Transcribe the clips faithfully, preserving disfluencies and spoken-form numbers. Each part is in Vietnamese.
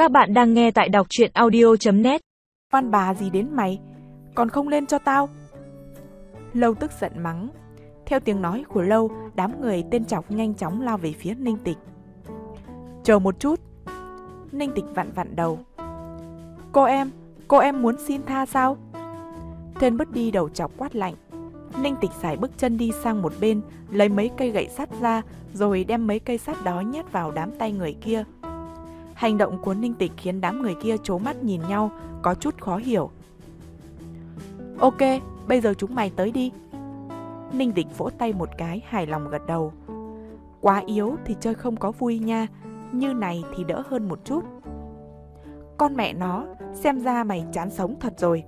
Các bạn đang nghe tại đọc truyện audio chấm net. Oan bà gì đến mày, còn không lên cho tao. Lâu tức giận mắng. Theo tiếng nói của Lâu, đám người tên Chọc nhanh chóng lao về phía Ninh Tịch. Chờ một chút. Ninh Tịch vặn vặn đầu. Cô em, cô em muốn xin tha sao? Tên Buddy đầu chọc quát lạnh. Ninh Tịch xài bước chân đi sang một bên, lấy mấy cây gậy sắt ra, rồi đem mấy cây sắt đó nhét vào đám tay người kia. Hành động của Ninh Tịch khiến đám người kia trố mắt nhìn nhau, có chút khó hiểu. Ok, bây giờ chúng mày tới đi. Ninh Tịch vỗ tay một cái, hài lòng gật đầu. Quá yếu thì chơi không có vui nha, như này thì đỡ hơn một chút. Con mẹ nó, xem ra mày chán sống thật rồi.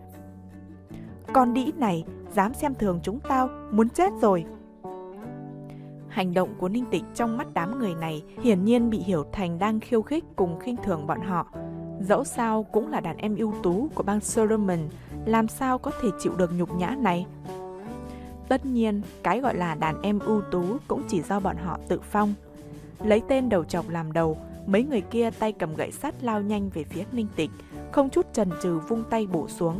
Con đĩ này, dám xem thường chúng tao, muốn chết rồi. Hành động của Ninh Tịch trong mắt đám người này hiển nhiên bị hiểu thành đang khiêu khích cùng khinh thường bọn họ. Dẫu sao cũng là đàn em ưu tú của bang Solomon, làm sao có thể chịu được nhục nhã này. Tất nhiên, cái gọi là đàn em ưu tú cũng chỉ do bọn họ tự phong. Lấy tên đầu chọc làm đầu, mấy người kia tay cầm gậy sắt lao nhanh về phía Ninh Tịch, không chút chần chừ vung tay bổ xuống.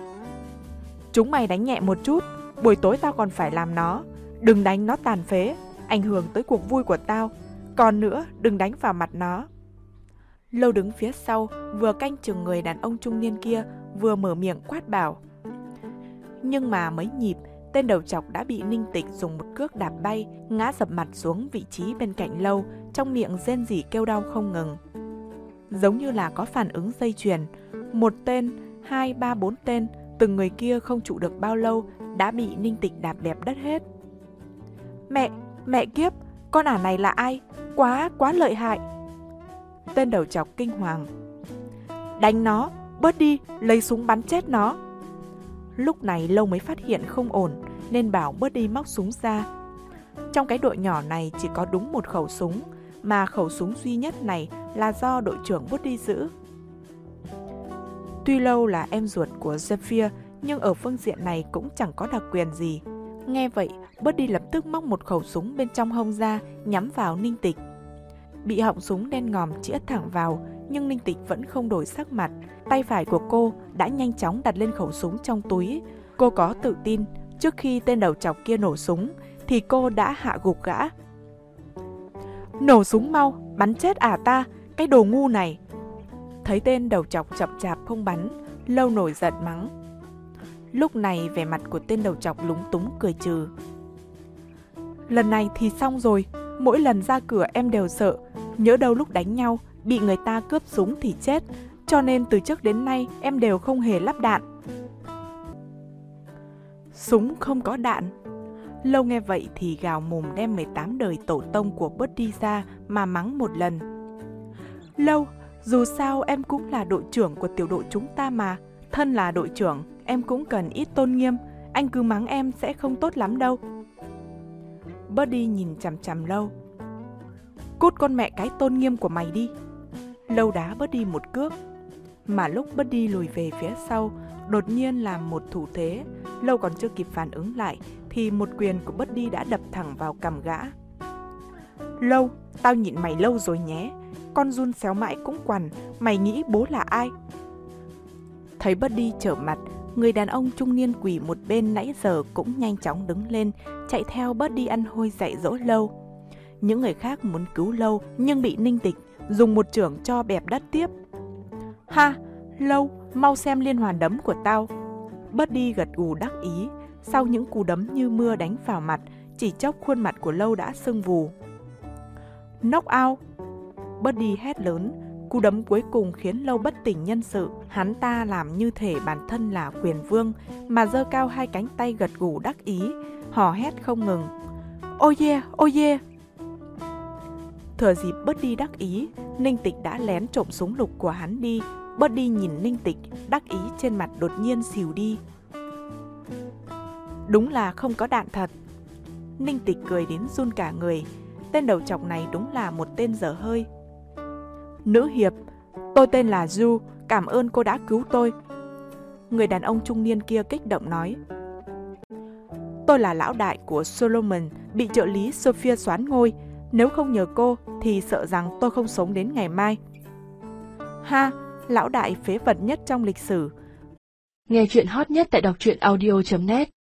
Chúng mày đánh nhẹ một chút, buổi tối tao còn phải làm nó. Đừng đánh nó tàn phế, ảnh hưởng tới cuộc vui của tao. Còn nữa, đừng đánh vào mặt nó. Lâu đứng phía sau, vừa canh chừng người đàn ông trung niên kia, vừa mở miệng quát bảo. Nhưng mà mấy nhịp, tên đầu chọc đã bị Ninh Tịch dùng một cước đạp bay, ngã dập mặt xuống vị trí bên cạnh Lâu, trong miệng rên rỉ kêu đau không ngừng. Giống như là có phản ứng dây chuyền, một tên, hai, ba, bốn tên, từng người kia không trụ được bao lâu đã bị Ninh Tịch đạp bẹp đất hết. Mẹ, mẹ kiếp, con ả này là ai? Quá, quá lợi hại. Tên đầu chọc kinh hoàng. Đánh nó, bớt đi, lấy súng bắn chết nó. Lúc này Lâu mới phát hiện không ổn, nên bảo bớt đi móc súng ra. Trong cái đội nhỏ này chỉ có đúng một khẩu súng, mà khẩu súng duy nhất này là do đội trưởng bớt đi giữ. Tuy Lâu là em ruột của Zephyr, nhưng ở phương diện này cũng chẳng có đặc quyền gì. Nghe vậy, Buddy lập tức móc một khẩu súng bên trong hông ra, nhắm vào Ninh Tịch. Bị họng súng đen ngòm chĩa thẳng vào, nhưng Ninh Tịch vẫn không đổi sắc mặt. Tay phải của cô đã nhanh chóng đặt lên khẩu súng trong túi. Cô có tự tin, trước khi tên đầu chọc kia nổ súng, thì cô đã hạ gục gã. Nổ súng mau, bắn chết ả ta, cái đồ ngu này. Thấy tên đầu chọc chậm chạp không bắn, Lâu nổi giận mắng. Lúc này vẻ mặt của tên đầu chọc lúng túng cười trừ. Lần này thì xong rồi, mỗi lần ra cửa em đều sợ, nhỡ đâu lúc đánh nhau, bị người ta cướp súng thì chết, cho nên từ trước đến nay em đều không hề lắp đạn. Súng không có đạn. Lâu nghe vậy thì gào mồm đem mười tám đời tổ tông của Buddy ra mà mắng một lần. Lâu, dù sao em cũng là đội trưởng của tiểu đội chúng ta mà, thân là đội trưởng, em cũng cần ít tôn nghiêm, anh cứ mắng em sẽ không tốt lắm đâu. Buddy nhìn chằm chằm Lâu. Cút con mẹ cái tôn nghiêm của mày đi. Lâu đá Buddy một cước. Mà lúc Buddy lùi về phía sau, đột nhiên làm một thủ thế. Lâu còn chưa kịp phản ứng lại, thì một quyền của Buddy đã đập thẳng vào cằm gã. Lâu, tao nhịn mày lâu rồi nhé. Con run xéo mãi cũng quằn, mày nghĩ bố là ai? Thấy Buddy trở mặt, người đàn ông trung niên quỳ một bên nãy giờ cũng nhanh chóng đứng lên, chạy theo Buddy ăn hôi dạy dỗ Lâu. Những người khác muốn cứu Lâu, nhưng bị Ninh Tịch dùng một chưởng cho bẹp đất tiếp. Ha, Lâu, mau xem liên hoàn đấm của tao. Buddy gật gù đắc ý, sau những cú đấm như mưa đánh vào mặt, chỉ chốc khuôn mặt của Lâu đã sưng vù. Knock out. Buddy hét lớn, cú đấm cuối cùng khiến Lâu bất tỉnh nhân sự. Hắn ta làm như thể bản thân là quyền vương, mà giơ cao hai cánh tay gật gù đắc ý, hò hét không ngừng. Oh yeah, oh yeah. Thừa dịp Buddy đắc ý, Ninh Tịch đã lén trộm súng lục của hắn đi. Buddy nhìn Ninh Tịch, đắc ý trên mặt đột nhiên xìu đi. Đúng là không có đạn thật. Ninh Tịch cười đến run cả người. Tên đầu chọc này đúng là một tên dở hơi. Nữ hiệp, tôi tên là Du, cảm ơn cô đã cứu tôi. Người đàn ông trung niên kia kích động nói. Tôi là lão đại của Solomon, bị trợ lý Sophia soán ngôi. Nếu không nhờ cô thì sợ rằng tôi không sống đến ngày mai. Ha, lão đại phế vật nhất trong lịch sử. Nghe chuyện hot nhất tại đọc truyện audio chấm net.